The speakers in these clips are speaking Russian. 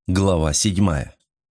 Глава 7.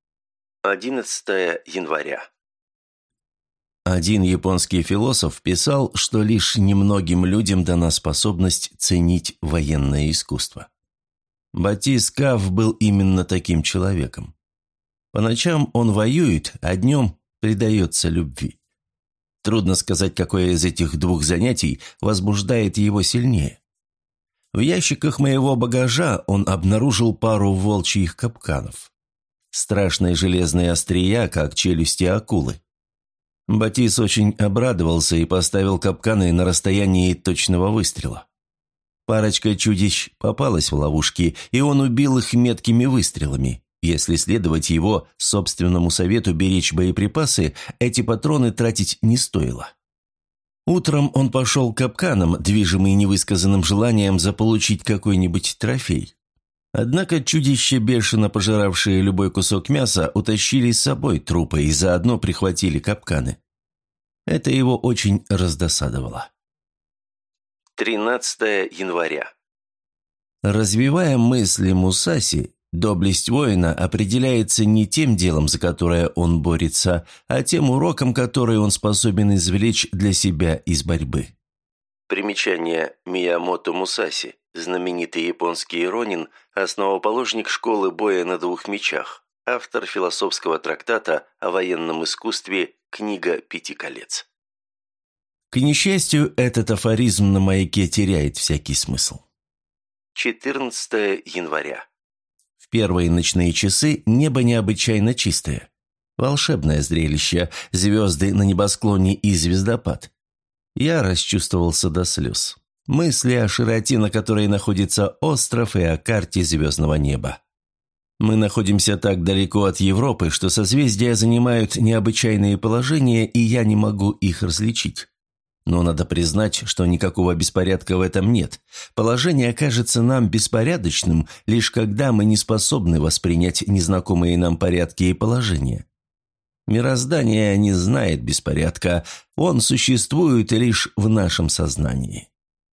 11 января. Один японский философ писал, что лишь немногим людям дана способность ценить военное искусство. Батис Кав был именно таким человеком. По ночам он воюет, а днем предается любви. Трудно сказать, какое из этих двух занятий возбуждает его сильнее. В ящиках моего багажа он обнаружил пару волчьих капканов. Страшные железные острия, как челюсти акулы. Батис очень обрадовался и поставил капканы на расстоянии точного выстрела. Парочка чудищ попалась в ловушки, и он убил их меткими выстрелами. Если следовать его собственному совету беречь боеприпасы, эти патроны тратить не стоило. Утром он пошел к капканам, движимый невысказанным желанием заполучить какой-нибудь трофей. Однако чудища, бешено пожиравшие любой кусок мяса, утащили с собой трупы и заодно прихватили капканы. Это его очень раздосадовало. 13 января. Развивая мысли Мусаси, доблесть воина определяется не тем делом, за которое он борется, а тем уроком, который он способен извлечь для себя из борьбы. Примечание: Миямото Мусаси, знаменитый японский ронин, основоположник школы боя на двух мечах, автор философского трактата о военном искусстве «Книга пяти колец». К несчастью, этот афоризм на маяке теряет всякий смысл. 14 января. В первые ночные часы небо необычайно чистое. Волшебное зрелище, звезды на небосклоне и звездопад. Я расчувствовался до слез. Мысли о широте, на которой находится остров, и о карте звездного неба. Мы находимся так далеко от Европы, что созвездия занимают необычайные положения, и я не могу их различить. Но надо признать, что никакого беспорядка в этом нет. Положение кажется нам беспорядочным, лишь когда мы не способны воспринять незнакомые нам порядки и положения. Мироздание не знает беспорядка, он существует лишь в нашем сознании.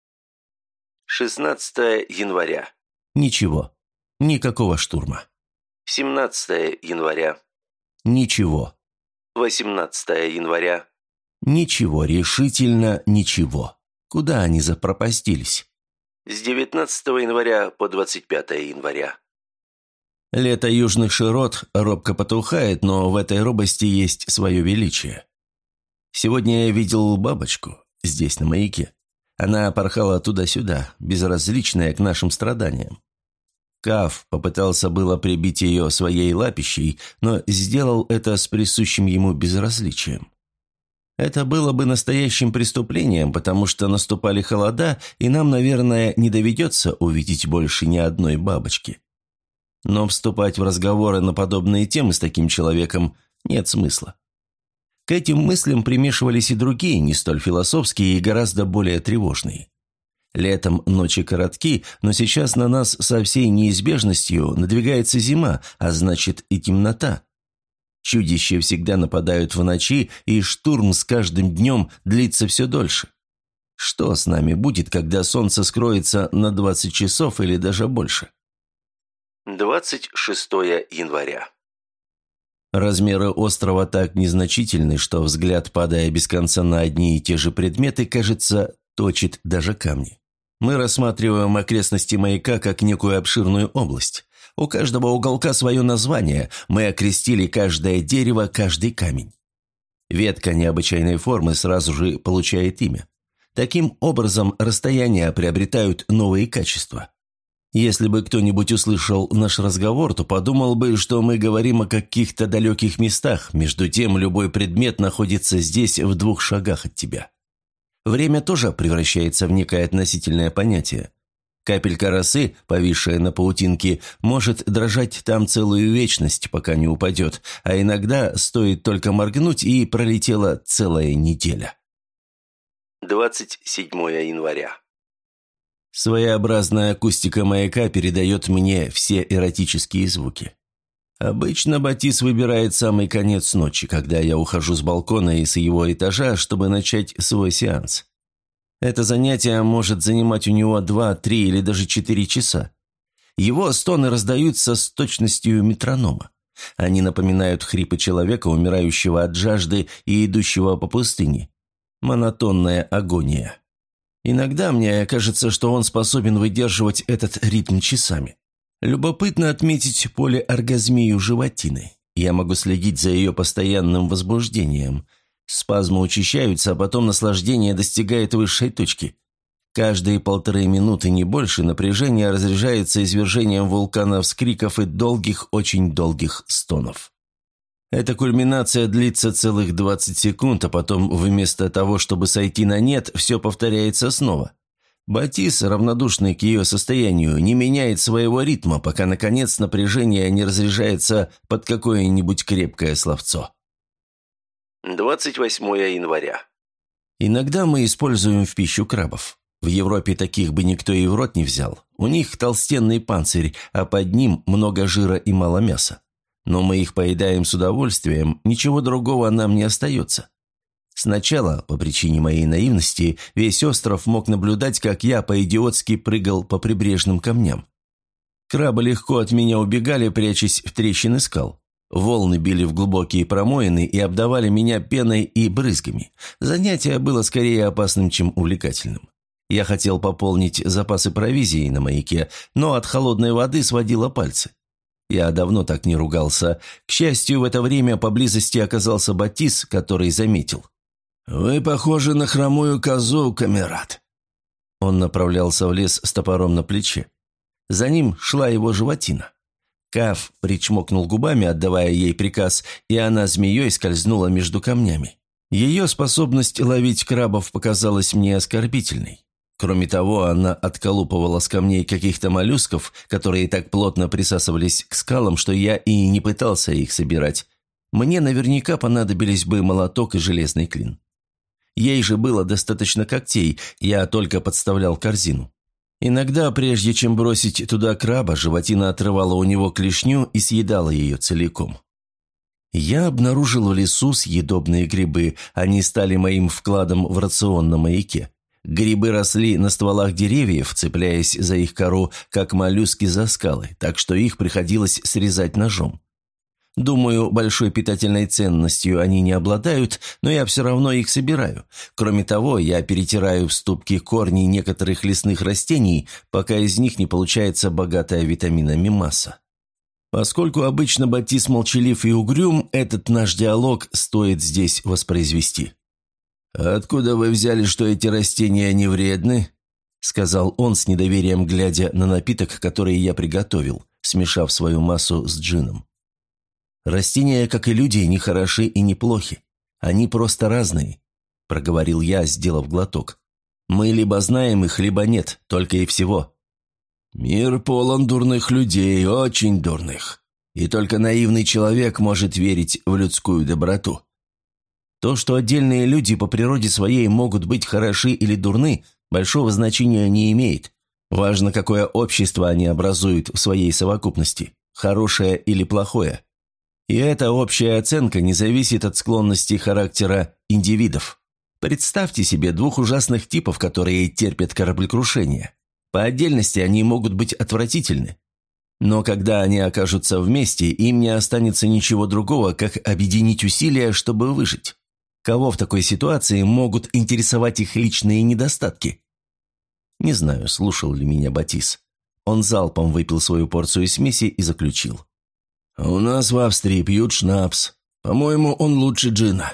16 января. Ничего. Никакого штурма. 17 января. Ничего. 18 января. Ничего, решительно ничего. Куда они запропастились? С 19 января по 25 января. Лето южных широт робко потухает, но в этой робости есть свое величие. Сегодня я видел бабочку здесь, на маяке. Она порхала туда-сюда, безразличная к нашим страданиям. Кав попытался было прибить ее своей лапищей, но сделал это с присущим ему безразличием. Это было бы настоящим преступлением, потому что наступали холода, и нам, наверное, не доведется увидеть больше ни одной бабочки. Но вступать в разговоры на подобные темы с таким человеком нет смысла. К этим мыслям примешивались и другие, не столь философские и гораздо более тревожные. Летом ночи коротки, но сейчас на нас со всей неизбежностью надвигается зима, а значит и темнота. Чудища всегда нападают в ночи, и штурм с каждым днем длится все дольше. Что с нами будет, когда солнце скроется на 20 часов или даже больше? 26 января. Размеры острова так незначительны, что взгляд, падая без конца на одни и те же предметы, кажется, точит даже камни. Мы рассматриваем окрестности маяка как некую обширную область. У каждого уголка свое название, мы окрестили каждое дерево, каждый камень. Ветка необычайной формы сразу же получает имя. Таким образом, расстояния приобретают новые качества. Если бы кто-нибудь услышал наш разговор, то подумал бы, что мы говорим о каких-то далеких местах, между тем любой предмет находится здесь в 2 шагах от тебя. Время тоже превращается в некое относительное понятие. Капелька росы, повисшая на паутинке, может дрожать там целую вечность, пока не упадет, а иногда стоит только моргнуть, и пролетела целая неделя. 27 января. Своеобразная акустика маяка передает мне все эротические звуки. Обычно Батис выбирает самый конец ночи, когда я ухожу с балкона и с его этажа, чтобы начать свой сеанс. Это занятие может занимать у него 2, 3 или даже 4 часа. Его стоны раздаются с точностью метронома. Они напоминают хрипы человека, умирающего от жажды и идущего по пустыне. Монотонная агония. Иногда мне кажется, что он способен выдерживать этот ритм часами. Любопытно отметить полиоргазмию животины. Я могу следить за ее постоянным возбуждением. Спазмы учащаются, а потом наслаждение достигает высшей точки. Каждые 1,5 минуты, не больше, напряжение разряжается извержением вулкана вскриков и долгих, очень долгих стонов. Эта кульминация длится целых 20 секунд, а потом вместо того, чтобы сойти на нет, все повторяется снова. Батис, равнодушный к ее состоянию, не меняет своего ритма, пока, наконец, напряжение не разряжается под какое-нибудь крепкое словцо. 28 января. Иногда мы используем в пищу крабов. В Европе таких бы никто и в рот не взял. У них толстенный панцирь, а под ним много жира и мало мяса. Но мы их поедаем с удовольствием, ничего другого нам не остается. Сначала, по причине моей наивности, весь остров мог наблюдать, как я по-идиотски прыгал по прибрежным камням. Крабы легко от меня убегали, прячась в трещины скал. Волны били в глубокие промоины и обдавали меня пеной и брызгами. Занятие было скорее опасным, чем увлекательным. Я хотел пополнить запасы провизии на маяке, но от холодной воды сводило пальцы. Я давно так не ругался. К счастью, в это время поблизости оказался Батис, который заметил. «Вы похожи на хромую козу, камерат». Он направлялся в лес с топором на плече. За ним шла его животина. Каф причмокнул губами, отдавая ей приказ, и она змеей скользнула между камнями. Ее способность ловить крабов показалась мне оскорбительной. Кроме того, она отколупывала с камней каких-то моллюсков, которые так плотно присасывались к скалам, что я и не пытался их собирать. Мне наверняка понадобились бы молоток и железный клин. Ей же было достаточно когтей, я только подставлял корзину. Иногда, прежде чем бросить туда краба, животина отрывала у него клешню и съедала ее целиком. Я обнаружил в лесу съедобные грибы, они стали моим вкладом в рацион на маяке. Грибы росли на стволах деревьев, цепляясь за их кору, как моллюски за скалы, так что их приходилось срезать ножом. Думаю, большой питательной ценностью они не обладают, но я все равно их собираю. Кроме того, я перетираю в ступки корни некоторых лесных растений, пока из них не получается богатая витаминами масса. Поскольку обычно Батис молчалив и угрюм, этот наш диалог стоит здесь воспроизвести. «Откуда вы взяли, что эти растения не вредны?» – сказал он с недоверием, глядя на напиток, который я приготовил, смешав свою массу с джином. «Растения, как и люди, не хороши и не плохи. Они просто разные», – проговорил я, сделав глоток. «Мы либо знаем их, либо нет, только и всего». «Мир полон дурных людей, очень дурных. И только наивный человек может верить в людскую доброту». То, что отдельные люди по природе своей могут быть хороши или дурны, большого значения не имеет. Важно, какое общество они образуют в своей совокупности, хорошее или плохое. И эта общая оценка не зависит от склонности характера индивидов. Представьте себе 2 ужасных типов, которые терпят кораблекрушение. По отдельности они могут быть отвратительны. Но когда они окажутся вместе, им не останется ничего другого, как объединить усилия, чтобы выжить. Кого в такой ситуации могут интересовать их личные недостатки? Не знаю, слушал ли меня Батис. Он залпом выпил свою порцию смеси и заключил. «У нас в Австрии пьют шнапс. По-моему, он лучше джина».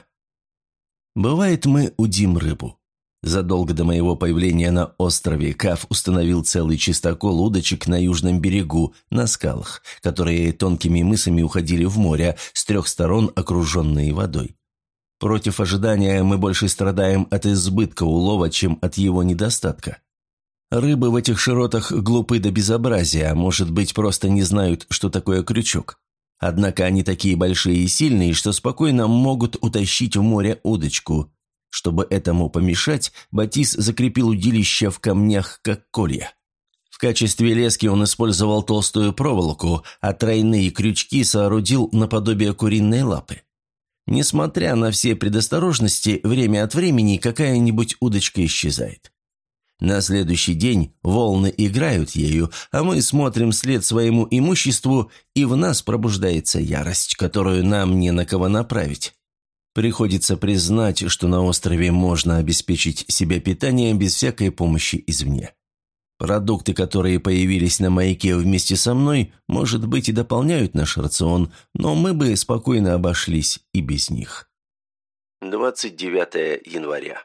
Бывает, мы удим рыбу. Задолго до моего появления на острове Каф установил целый чистокол удочек на южном берегу, на скалах, которые тонкими мысами уходили в море, с 3 сторон окруженные водой. Против ожидания мы больше страдаем от избытка улова, чем от его недостатка. Рыбы в этих широтах глупы до безобразия, а может быть, просто не знают, что такое крючок. Однако они такие большие и сильные, что спокойно могут утащить в море удочку. Чтобы этому помешать, Батис закрепил удилище в камнях, как колья. В качестве лески он использовал толстую проволоку, а тройные крючки соорудил наподобие куриной лапы. Несмотря на все предосторожности, время от времени какая-нибудь удочка исчезает. На следующий день волны играют ею, а мы смотрим вслед своему имуществу, и в нас пробуждается ярость, которую нам не на кого направить. Приходится признать, что на острове можно обеспечить себе питанием без всякой помощи извне. Продукты, которые появились на маяке вместе со мной, может быть, и дополняют наш рацион, но мы бы спокойно обошлись и без них. 29 января.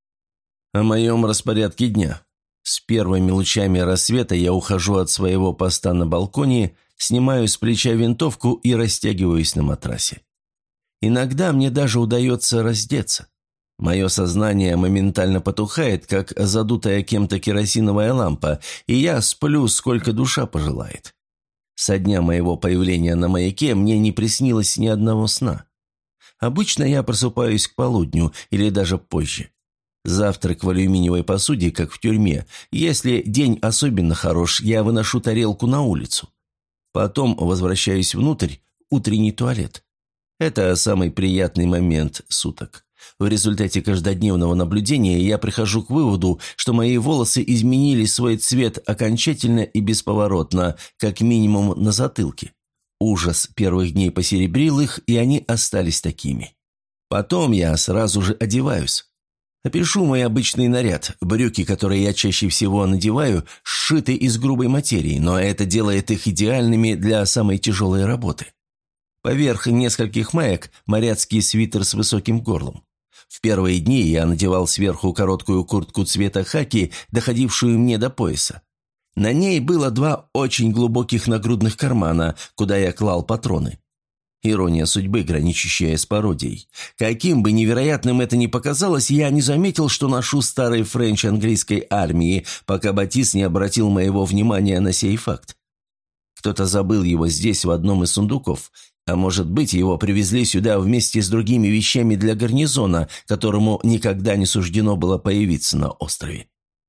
О моем распорядке дня. С первыми лучами рассвета я ухожу от своего поста на балконе, снимаю с плеча винтовку и растягиваюсь на матрасе. Иногда мне даже удается раздеться. Мое сознание моментально потухает, как задутая кем-то керосиновая лампа, и я сплю, сколько душа пожелает. Со дня моего появления на маяке мне не приснилось ни одного сна. Обычно я просыпаюсь к полудню или даже позже. Завтрак в алюминиевой посуде, как в тюрьме. Если день особенно хорош, я выношу тарелку на улицу. Потом возвращаюсь внутрь, утренний туалет. Это самый приятный момент суток. В результате каждодневного наблюдения я прихожу к выводу, что мои волосы изменили свой цвет окончательно и бесповоротно, как минимум на затылке. Ужас первых дней посеребрил их, и они остались такими. Потом я сразу же одеваюсь. Опишу мой обычный наряд. Брюки, которые я чаще всего надеваю, сшиты из грубой материи, но это делает их идеальными для самой тяжелой работы. Поверх нескольких маек моряцкий свитер с высоким горлом. В первые дни я надевал сверху короткую куртку цвета хаки, доходившую мне до пояса. На ней было 2 очень глубоких нагрудных кармана, куда я клал патроны. Ирония судьбы, граничащая с пародией. Каким бы невероятным это ни показалось, я не заметил, что ношу старый френч английской армии, пока Батис не обратил моего внимания на сей факт. Кто-то забыл его здесь, в одном из сундуков, а может быть, его привезли сюда вместе с другими вещами для гарнизона, которому никогда не суждено было появиться на острове.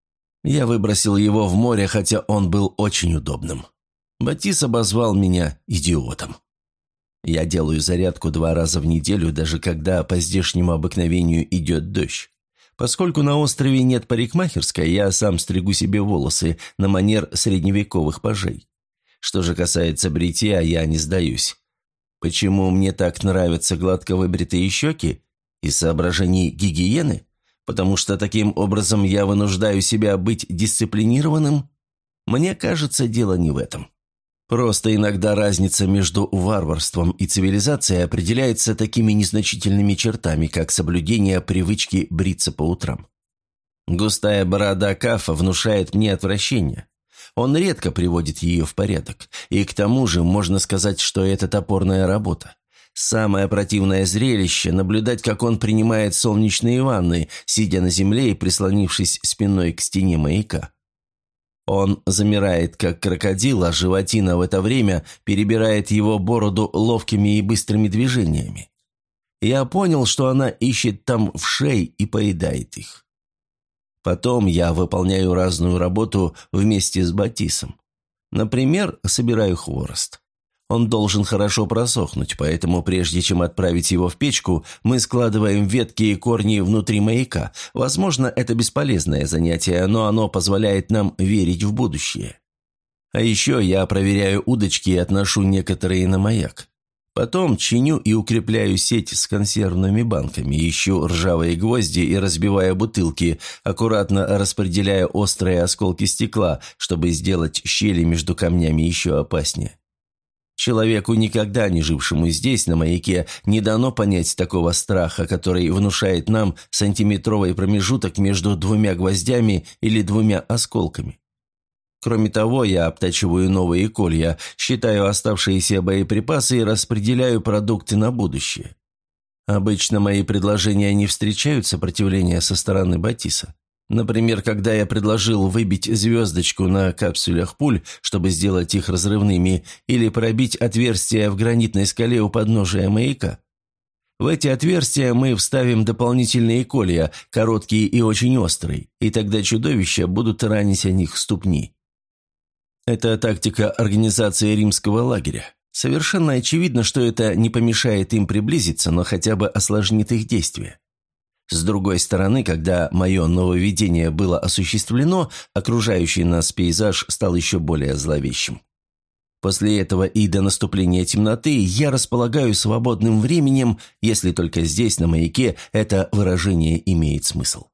Я выбросил его в море, хотя он был очень удобным. Батис обозвал меня идиотом. Я делаю зарядку 2 раза в неделю, даже когда по здешнему обыкновению идет дождь. Поскольку на острове нет парикмахерской, я сам стригу себе волосы на манер средневековых пажей. Что же касается бритья, я не сдаюсь. Почему мне так нравятся гладко выбритые щеки? Из соображений гигиены? Потому что таким образом я вынуждаю себя быть дисциплинированным? Мне кажется, дело не в этом. Просто иногда разница между варварством и цивилизацией определяется такими незначительными чертами, как соблюдение привычки бриться по утрам. Густая борода Кафа внушает мне отвращение. Он редко приводит ее в порядок, и к тому же можно сказать, что это топорная работа. Самое противное зрелище – наблюдать, как он принимает солнечные ванны, сидя на земле и прислонившись спиной к стене маяка. Он замирает, как крокодил, а животина в это время перебирает его бороду ловкими и быстрыми движениями. Я понял, что она ищет там вшей и поедает их. Потом я выполняю разную работу вместе с Батисом. Например, собираю хворост. Он должен хорошо просохнуть, поэтому прежде чем отправить его в печку, мы складываем ветки и корни внутри маяка. Возможно, это бесполезное занятие, но оно позволяет нам верить в будущее. А еще я проверяю удочки и отношу некоторые на маяк. Потом чиню и укрепляю сеть с консервными банками, ищу ржавые гвозди и разбиваю бутылки, аккуратно распределяя острые осколки стекла, чтобы сделать щели между камнями еще опаснее. Человеку, никогда не жившему здесь, на маяке, не дано понять такого страха, который внушает нам сантиметровый промежуток между 2 гвоздями или 2 осколками. Кроме того, я обтачиваю новые колья, считаю оставшиеся боеприпасы и распределяю продукты на будущее. Обычно мои предложения не встречают сопротивления со стороны Батиса. Например, когда я предложил выбить звездочку на капсулях пуль, чтобы сделать их разрывными, или пробить отверстия в гранитной скале у подножия маяка. В эти отверстия мы вставим дополнительные колья, короткие и очень острые, и тогда чудовища будут ранить о них ступни. Это тактика организации римского лагеря. Совершенно очевидно, что это не помешает им приблизиться, но хотя бы осложнит их действия. С другой стороны, когда мое нововведение было осуществлено, окружающий нас пейзаж стал еще более зловещим. После этого и до наступления темноты я располагаю свободным временем, если только здесь, на маяке, это выражение имеет смысл.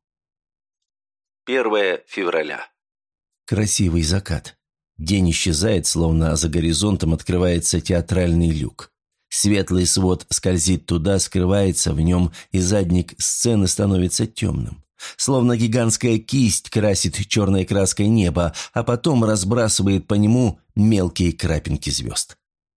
1 февраля. Красивый закат. День исчезает, словно за горизонтом открывается театральный люк. Светлый свод скользит туда, скрывается в нем, и задник сцены становится темным. Словно гигантская кисть красит черной краской небо, а потом разбрасывает по нему мелкие крапинки звезд.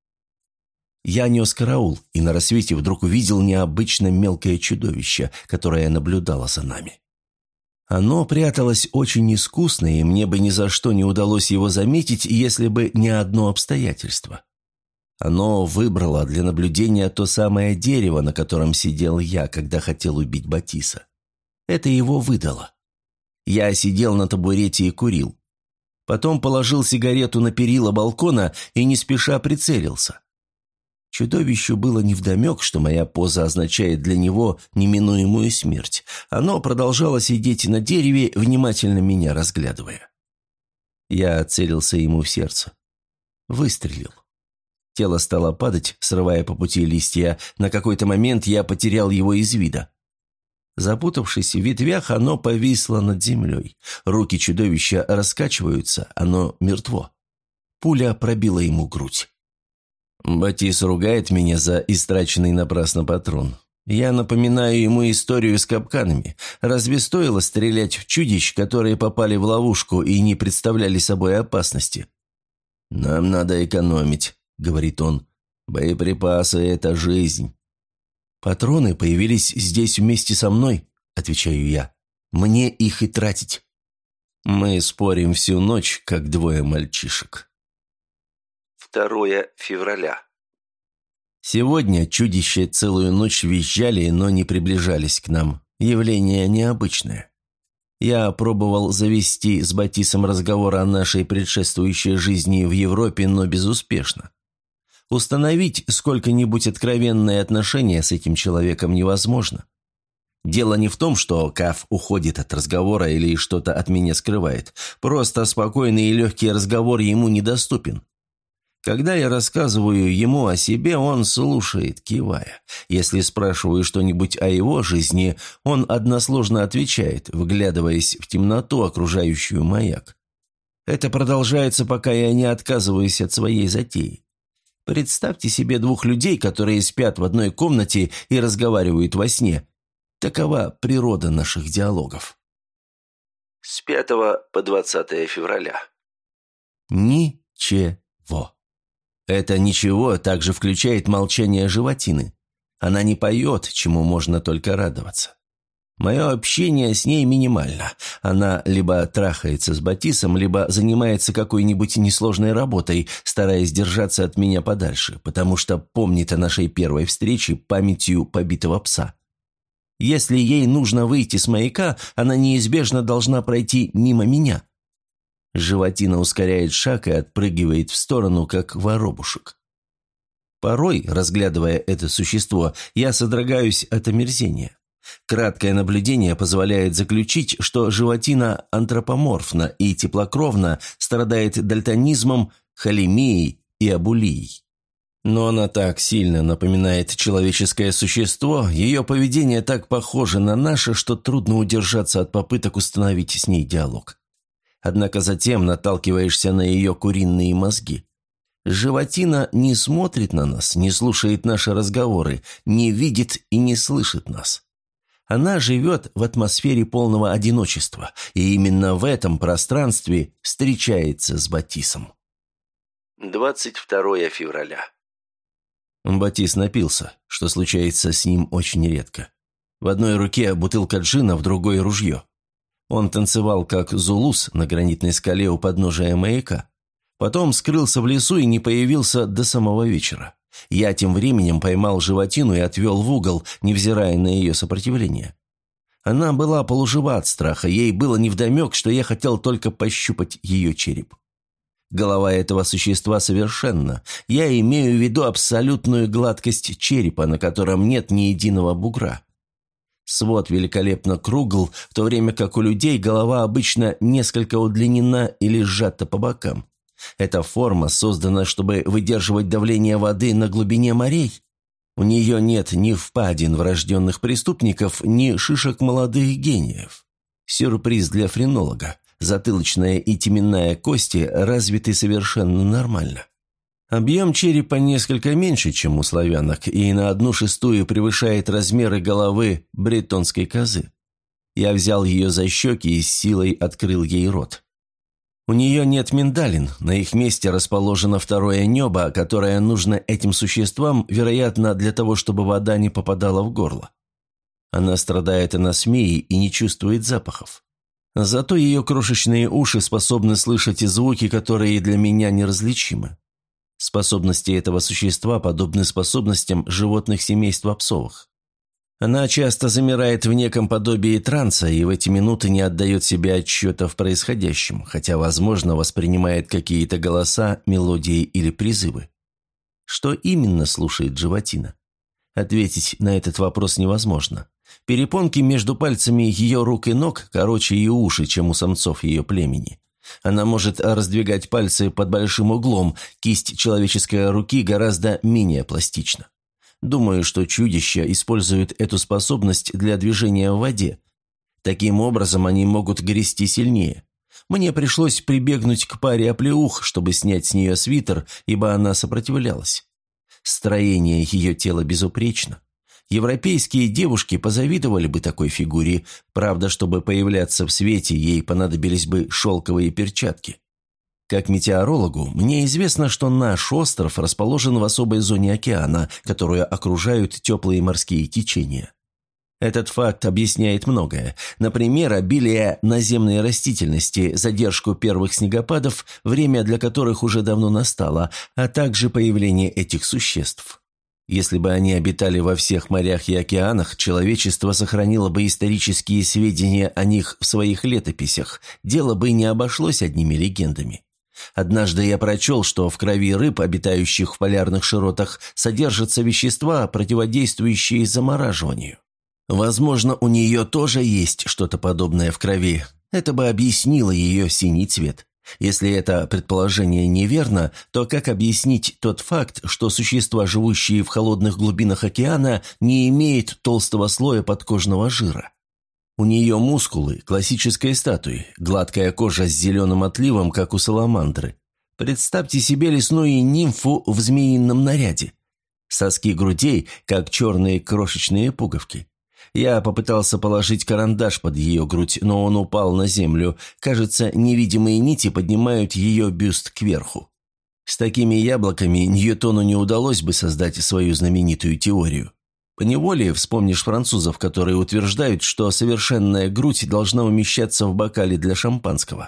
Я нес караул, и на рассвете вдруг увидел необычно мелкое чудовище, которое наблюдало за нами. Оно пряталось очень искусно, и мне бы ни за что не удалось его заметить, если бы не одно обстоятельство. Оно выбрало для наблюдения то самое дерево, на котором сидел я, когда хотел убить Батиса. Это его выдало. Я сидел на табурете и курил. Потом положил сигарету на перила балкона и не спеша прицелился. Чудовищу было невдомек, что моя поза означает для него неминуемую смерть. Оно продолжало сидеть на дереве, внимательно меня разглядывая. Я целился ему в сердце. Выстрелил. Тело стало падать, срывая по пути листья. На какой-то момент я потерял его из вида. Запутавшись в ветвях, оно повисло над землей. Руки чудовища раскачиваются, оно мертво. Пуля пробила ему грудь. Батис ругает меня за истраченный напрасно патрон. Я напоминаю ему историю с капканами. Разве стоило стрелять в чудищ, которые попали в ловушку и не представляли собой опасности? «Нам надо экономить», — говорит он. «Боеприпасы — это жизнь». «Патроны появились здесь вместе со мной», — отвечаю я. «Мне их и тратить». Мы спорим всю ночь, как двое мальчишек. 2 февраля. Сегодня чудища целую ночь визжали, но не приближались к нам. Явление необычное. Я пробовал завести с Батисом разговор о нашей предшествующей жизни в Европе, но безуспешно. Установить сколько-нибудь откровенное отношение с этим человеком невозможно. Дело не в том, что Каф уходит от разговора или что-то от меня скрывает. Просто спокойный и легкий разговор ему недоступен. Когда я рассказываю ему о себе, он слушает, кивая. Если спрашиваю что-нибудь о его жизни, он односложно отвечает, вглядываясь в темноту, окружающую маяк. Это продолжается, пока я не отказываюсь от своей затеи. Представьте себе двух людей, которые спят в одной комнате и разговаривают во сне. Такова природа наших диалогов. С 5 по 20 февраля. Ничего. Это ничего также включает молчание животины. Она не поет, чему можно только радоваться. Мое общение с ней минимально. Она либо трахается с Батисом, либо занимается какой-нибудь несложной работой, стараясь держаться от меня подальше, потому что помнит о нашей первой встрече памятью побитого пса. Если ей нужно выйти с маяка, она неизбежно должна пройти мимо меня. Животина ускоряет шаг и отпрыгивает в сторону, как воробушек. Порой, разглядывая это существо, я содрогаюсь от омерзения. Краткое наблюдение позволяет заключить, что животина антропоморфна и теплокровна, страдает дальтонизмом, холемией и абулией. Но она так сильно напоминает человеческое существо, ее поведение так похоже на наше, что трудно удержаться от попыток установить с ней диалог. Однако затем наталкиваешься на ее куриные мозги. Животина не смотрит на нас, не слушает наши разговоры, не видит и не слышит нас. Она живет в атмосфере полного одиночества, и именно в этом пространстве встречается с Батисом. 22 февраля. Батис напился, что случается с ним очень редко. В одной руке бутылка джина, в другой – ружье. Он танцевал как зулус на гранитной скале у подножия маяка. Потом скрылся в лесу и не появился до самого вечера. Я тем временем поймал животину и отвел в угол, невзирая на ее сопротивление. Она была полужива от страха, ей было невдомек, что я хотел только пощупать ее череп. Голова этого существа совершенна. Я имею в виду абсолютную гладкость черепа, на котором нет ни единого бугра. Свод великолепно кругл, в то время как у людей голова обычно несколько удлинена или сжата по бокам. Эта форма создана, чтобы выдерживать давление воды на глубине морей. У нее нет ни впадин врожденных преступников, ни шишек молодых гениев. Сюрприз для френолога. Затылочная и теменная кости развиты совершенно нормально. Объем черепа несколько меньше, чем у славянок, и на 1/6 превышает размеры головы бретонской козы. Я взял ее за щеки и с силой открыл ей рот. У нее нет миндалин, на их месте расположено второе небо, которое нужно этим существам, вероятно, для того, чтобы вода не попадала в горло. Она страдает анасмией и не чувствует запахов. Зато ее крошечные уши способны слышать и звуки, которые для меня неразличимы. Способности этого существа подобны способностям животных семейства псовых. Она часто замирает в неком подобии транса и в эти минуты не отдает себе отчета в происходящем, хотя, возможно, воспринимает какие-то голоса, мелодии или призывы. Что именно слушает животина? Ответить на этот вопрос невозможно. Перепонки между пальцами ее рук и ног короче и уши, чем у самцов ее племени. Она может раздвигать пальцы под большим углом, кисть человеческой руки гораздо менее пластична. Думаю, что чудища используют эту способность для движения в воде. Таким образом, они могут грести сильнее. Мне пришлось прибегнуть к паре оплеух, чтобы снять с нее свитер, ибо она сопротивлялась. Строение ее тела безупречно. Европейские девушки позавидовали бы такой фигуре, правда, чтобы появляться в свете, ей понадобились бы шелковые перчатки. Как метеорологу, мне известно, что наш остров расположен в особой зоне океана, которую окружают теплые морские течения. Этот факт объясняет многое. Например, обилие наземной растительности, задержку первых снегопадов, время для которых уже давно настало, а также появление этих существ. Если бы они обитали во всех морях и океанах, человечество сохранило бы исторические сведения о них в своих летописях, дело бы не обошлось одними легендами. Однажды я прочел, что в крови рыб, обитающих в полярных широтах, содержатся вещества, противодействующие замораживанию. Возможно, у нее тоже есть что-то подобное в крови. Это бы объяснило ее синий цвет. Если это предположение неверно, то как объяснить тот факт, что существа, живущие в холодных глубинах океана, не имеют толстого слоя подкожного жира? У нее мускулы классической статуи, гладкая кожа с зеленым отливом, как у саламандры. Представьте себе лесную нимфу в змеином наряде. Соски грудей, как черные крошечные пуговки. Я попытался положить карандаш под ее грудь, но он упал на землю. Кажется, невидимые нити поднимают ее бюст кверху. С такими яблоками Ньютону не удалось бы создать свою знаменитую теорию. Поневоле вспомнишь французов, которые утверждают, что совершенная грудь должна умещаться в бокале для шампанского.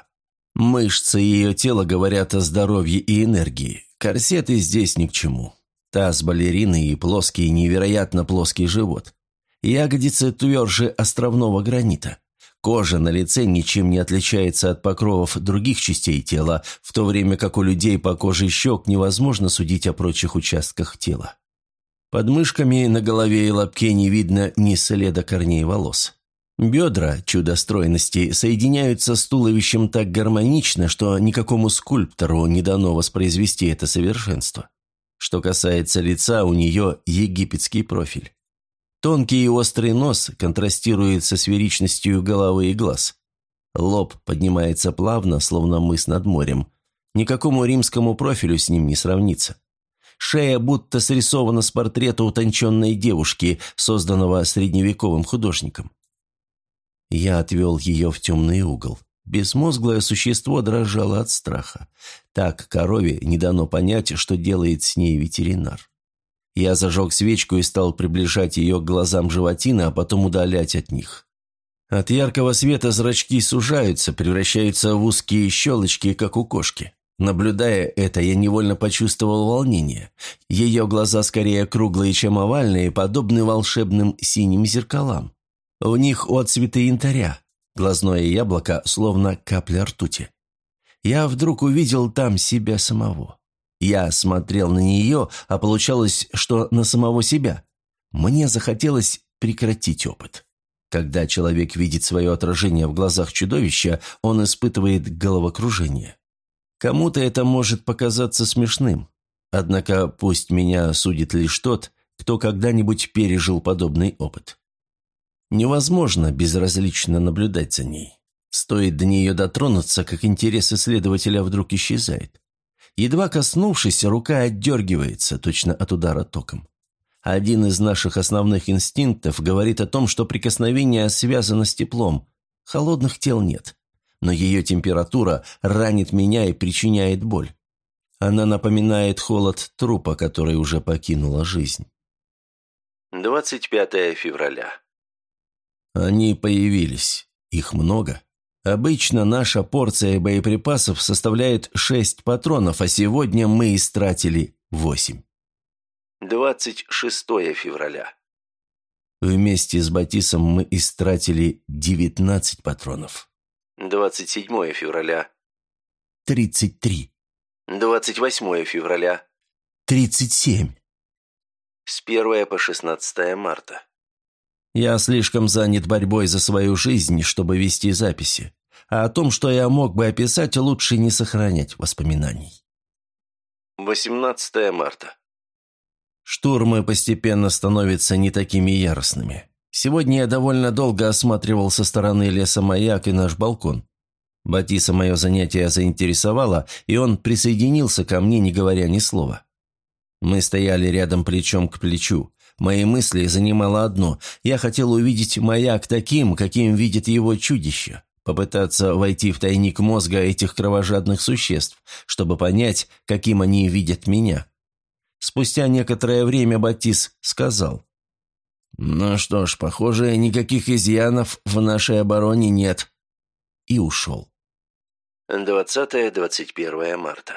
Мышцы ее тела говорят о здоровье и энергии. Корсеты здесь ни к чему. Таз балерины и плоский, невероятно плоский живот. Ягодицы тверже островного гранита. Кожа на лице ничем не отличается от покровов других частей тела, в то время как у людей по коже щек невозможно судить о прочих участках тела. Под мышками, на голове и лобке не видно ни следа корней волос. Бедра, чудо стройности, соединяются с туловищем так гармонично, что никакому скульптору не дано воспроизвести это совершенство. Что касается лица, у нее египетский профиль. Тонкий и острый нос контрастирует со сферичностью головы и глаз. Лоб поднимается плавно, словно мыс над морем. Никакому римскому профилю с ним не сравнится. Шея будто срисована с портрета утонченной девушки, созданного средневековым художником. Я отвел ее в темный угол. Безмозглое существо дрожало от страха. Так корове не дано понять, что делает с ней ветеринар. Я зажег свечку и стал приближать ее к глазам животины, а потом удалять от них. От яркого света зрачки сужаются, превращаются в узкие щелочки, как у кошки. Наблюдая это, я невольно почувствовал волнение. Ее глаза скорее круглые, чем овальные, подобны волшебным синим зеркалам. В них отцветы янтаря, глазное яблоко, словно капля ртути. Я вдруг увидел там себя самого. Я смотрел на нее, а получалось, что на самого себя. Мне захотелось прекратить опыт. Когда человек видит свое отражение в глазах чудовища, он испытывает головокружение. Кому-то это может показаться смешным. Однако пусть меня судит лишь тот, кто когда-нибудь пережил подобный опыт. Невозможно безразлично наблюдать за ней. Стоит до нее дотронуться, как интерес исследователя вдруг исчезает. Едва коснувшись, рука отдергивается, точно от удара током. Один из наших основных инстинктов говорит о том, что прикосновение связано с теплом. Холодных тел нет, но ее температура ранит меня и причиняет боль. Она напоминает холод трупа, который уже покинула жизнь. 25 февраля. Они появились. Их много. Обычно наша порция боеприпасов составляет 6 патронов, а сегодня мы истратили 8. 26 февраля. Вместе с Батисом мы истратили 19 патронов. 27 февраля. 33. 28 февраля. 37. С 1 по 16 марта. Я слишком занят борьбой за свою жизнь, чтобы вести записи. А о том, что я мог бы описать, лучше не сохранять воспоминаний. 18 марта. Штурмы постепенно становятся не такими яростными. Сегодня я довольно долго осматривал со стороны леса маяк и наш балкон. Батиса мое занятие заинтересовало, и он присоединился ко мне, не говоря ни слова. Мы стояли рядом плечом к плечу. Мои мысли занимало одно. Я хотел увидеть маяк таким, каким видит его чудище. Попытаться войти в тайник мозга этих кровожадных существ, чтобы понять, каким они видят меня. Спустя некоторое время Батис сказал: «Ну что ж, похоже, никаких изъянов в нашей обороне нет». И ушел. 20-21 марта.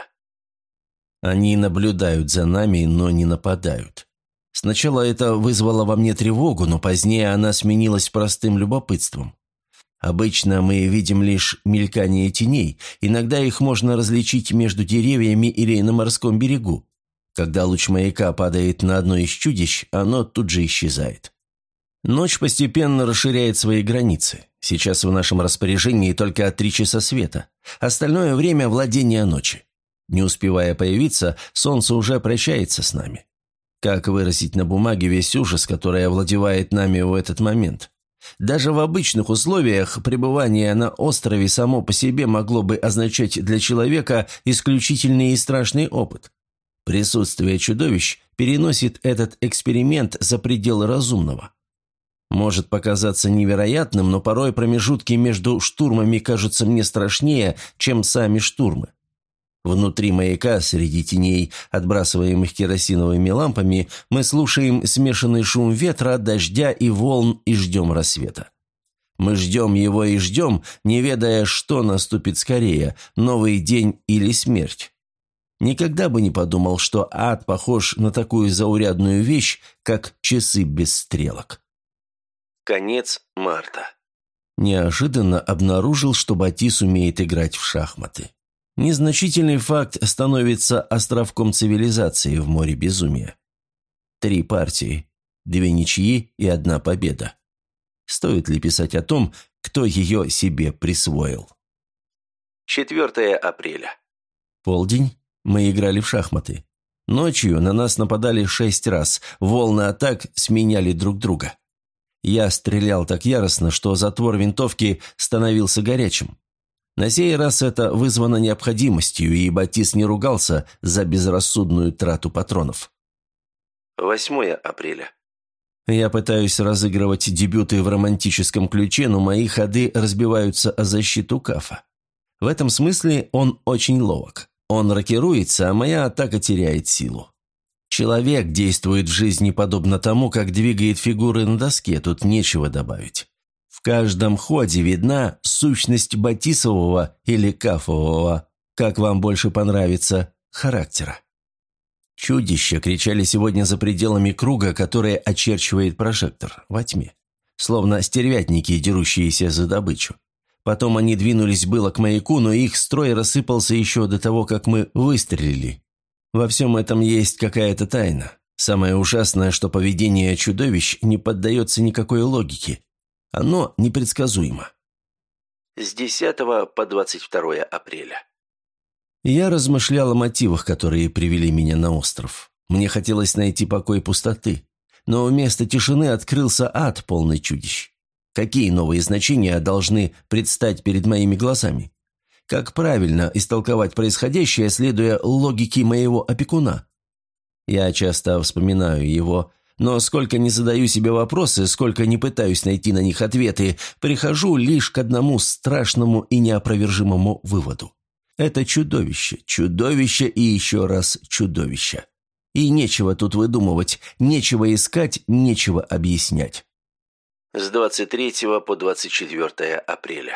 Они наблюдают за нами, но не нападают. Сначала это вызвало во мне тревогу, но позднее она сменилась простым любопытством. Обычно мы видим лишь мелькание теней, иногда их можно различить между деревьями или на морском берегу. Когда луч маяка падает на одно из чудищ, оно тут же исчезает. Ночь постепенно расширяет свои границы. Сейчас в нашем распоряжении только 3 часа света. Остальное время – владение ночи. Не успевая появиться, солнце уже прощается с нами. Как выразить на бумаге весь ужас, который овладевает нами в этот момент? Даже в обычных условиях пребывание на острове само по себе могло бы означать для человека исключительный и страшный опыт. Присутствие чудовищ переносит этот эксперимент за пределы разумного. Может показаться невероятным, но порой промежутки между штурмами кажутся мне страшнее, чем сами штурмы. Внутри маяка, среди теней, отбрасываемых керосиновыми лампами, мы слушаем смешанный шум ветра, дождя и волн и ждем рассвета. Мы ждем его и ждем, не ведая, что наступит скорее – новый день или смерть. Никогда бы не подумал, что ад похож на такую заурядную вещь, как часы без стрелок. Конец марта. Неожиданно обнаружил, что Батис умеет играть в шахматы. Незначительный факт становится островком цивилизации в море безумия. 3 партии, 2 ничьи и 1 победа. Стоит ли писать о том, кто ее себе присвоил? 4 апреля. Полдень. Мы играли в шахматы. Ночью на нас нападали 6 раз, волны атак сменяли друг друга. Я стрелял так яростно, что затвор винтовки становился горячим. На сей раз это вызвано необходимостью, и Батис не ругался за безрассудную трату патронов. 8 апреля. Я пытаюсь разыгрывать дебюты в романтическом ключе, но мои ходы разбиваются о защиту Кафа. В этом смысле он очень ловок. Он рокируется, а моя атака теряет силу. Человек действует в жизни подобно тому, как двигает фигуры на доске, тут нечего добавить. В каждом ходе видна сущность Батисового или Кафового, как вам больше понравится, характера. Чудища кричали сегодня за пределами круга, который очерчивает прожектор, во тьме, словно стервятники, дерущиеся за добычу. Потом они двинулись было к маяку, но их строй рассыпался еще до того, как мы выстрелили. Во всем этом есть какая-то тайна. Самое ужасное, что поведение чудовищ не поддается никакой логике. Оно непредсказуемо. С 10 по 22 апреля. Я размышлял о мотивах, которые привели меня на остров. Мне хотелось найти покой и пустоты. Но вместо тишины открылся ад, полный чудищ. Какие новые значения должны предстать перед моими глазами? Как правильно истолковать происходящее, следуя логике моего опекуна? Я часто вспоминаю его, но сколько не задаю себе вопросы, сколько не пытаюсь найти на них ответы, прихожу лишь к одному страшному и неопровержимому выводу. Это чудовище, чудовище и еще раз чудовище. И нечего тут выдумывать, нечего искать, нечего объяснять. С 23 по 24 апреля.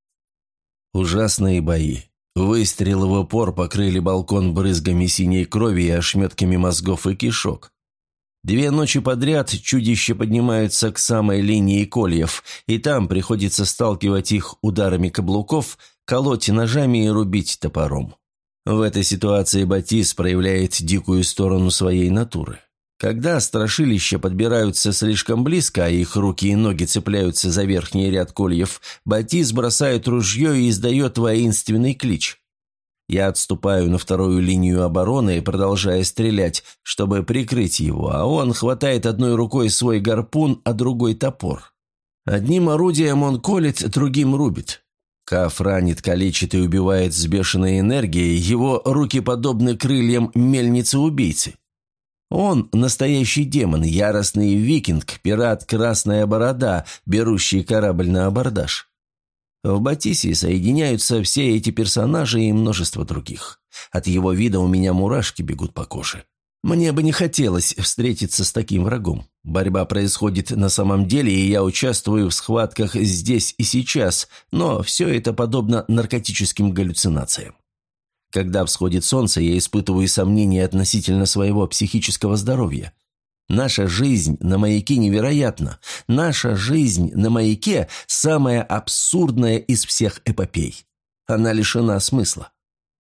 Ужасные бои. Выстрелы в упор покрыли балкон брызгами синей крови и ошметками мозгов и кишок. 2 ночи подряд чудища поднимаются к самой линии кольев, и там приходится сталкивать их ударами каблуков, колоть ножами и рубить топором. В этой ситуации Батис проявляет дикую сторону своей натуры. Когда страшилища подбираются слишком близко, а их руки и ноги цепляются за верхний ряд кольев, Батис бросает ружье и издает воинственный клич. Я отступаю на вторую линию обороны, продолжая стрелять, чтобы прикрыть его, а он хватает одной рукой свой гарпун, а другой топор. Одним орудием он колет, другим рубит. Каф ранит, калечит и убивает с бешеной энергией, его руки подобны крыльям мельницы-убийцы. Он настоящий демон, яростный викинг, пират Красная Борода, берущий корабль на абордаж. В Батисе соединяются все эти персонажи и множество других. От его вида у меня мурашки бегут по коже. Мне бы не хотелось встретиться с таким врагом. Борьба происходит на самом деле, и я участвую в схватках здесь и сейчас, но все это подобно наркотическим галлюцинациям. Когда всходит солнце, я испытываю сомнения относительно своего психического здоровья. Наша жизнь на маяке невероятна. Наша жизнь на маяке – самая абсурдная из всех эпопей. Она лишена смысла.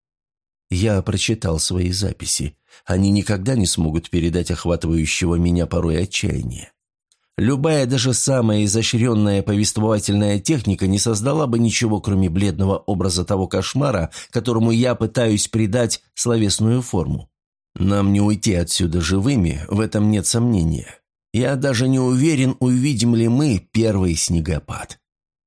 Я прочитал свои записи. Они никогда не смогут передать охватывающего меня порой отчаяния. Любая, даже самая изощренная повествовательная техника не создала бы ничего, кроме бледного образа того кошмара, которому я пытаюсь придать словесную форму. Нам не уйти отсюда живыми, в этом нет сомнения. Я даже не уверен, увидим ли мы первый снегопад.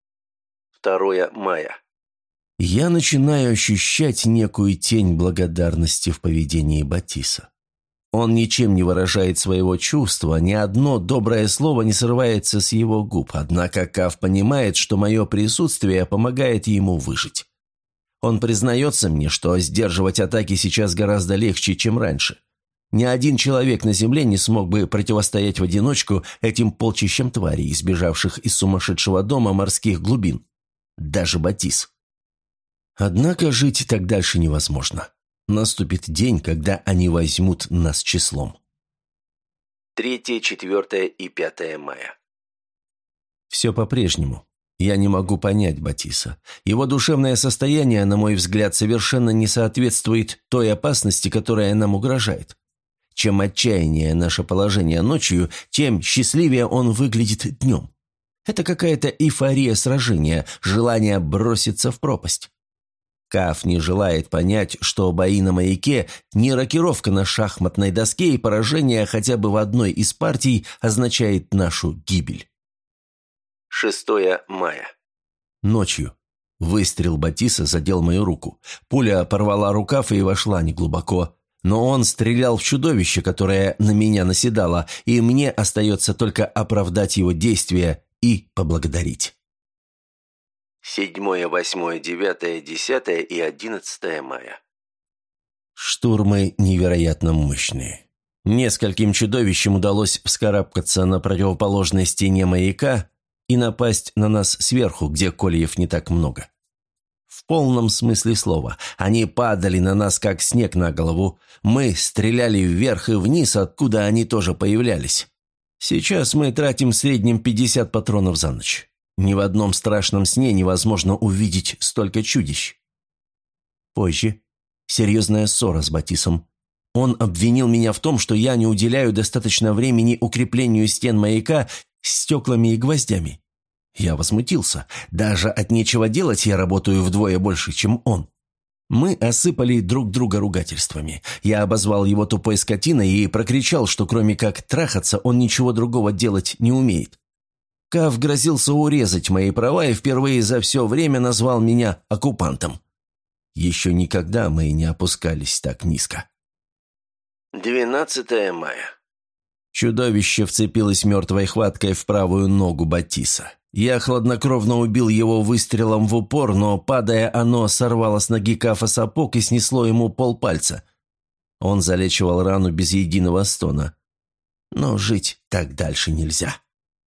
2 мая. Я начинаю ощущать некую тень благодарности в поведении Батиса. Он ничем не выражает своего чувства, ни одно доброе слово не срывается с его губ, однако Каф понимает, что мое присутствие помогает ему выжить. Он признается мне, что сдерживать атаки сейчас гораздо легче, чем раньше. Ни один человек на земле не смог бы противостоять в одиночку этим полчищам тварей, избежавших из сумасшедшего дома морских глубин. Даже Батис. Однако жить так дальше невозможно. Наступит день, когда они возьмут нас числом. 3, 4 и 5 мая. Все по-прежнему. Я не могу понять Батиса. Его душевное состояние, на мой взгляд, совершенно не соответствует той опасности, которая нам угрожает. Чем отчаяннее наше положение ночью, тем счастливее он выглядит днем. Это какая-то эйфория сражения, желание броситься в пропасть. Каф не желает понять, что бои на маяке – не рокировка на шахматной доске, и поражение хотя бы в одной из партий означает нашу гибель. 6 мая. Ночью. Выстрел Батиса задел мою руку. Пуля порвала рукав и вошла неглубоко. Но он стрелял в чудовище, которое на меня наседало, и мне остается только оправдать его действия и поблагодарить. 7, 8, 9, 10 и 11 мая. Штурмы невероятно мощные. Нескольким чудовищам удалось вскарабкаться на противоположной стене маяка и напасть на нас сверху, где кольев не так много. В полном смысле слова. Они падали на нас, как снег на голову. Мы стреляли вверх и вниз, откуда они тоже появлялись. Сейчас мы тратим в среднем 50 патронов за ночь. Ни в одном страшном сне невозможно увидеть столько чудищ. Позже. Серьезная ссора с Батисом. Он обвинил меня в том, что я не уделяю достаточно времени укреплению стен маяка стеклами и гвоздями. Я возмутился. Даже от нечего делать я работаю вдвое больше, чем он. Мы осыпали друг друга ругательствами. Я обозвал его тупой скотиной и прокричал, что кроме как трахаться он ничего другого делать не умеет. Кав грозился урезать мои права и впервые за все время назвал меня оккупантом. Еще никогда мы не опускались так низко. 12 мая. Чудовище вцепилось мертвой хваткой в правую ногу Батиса. Я хладнокровно убил его выстрелом в упор, но, падая, оно сорвало с ноги Кафа сапог и снесло ему полпальца. Он залечивал рану без единого стона. Но жить так дальше нельзя.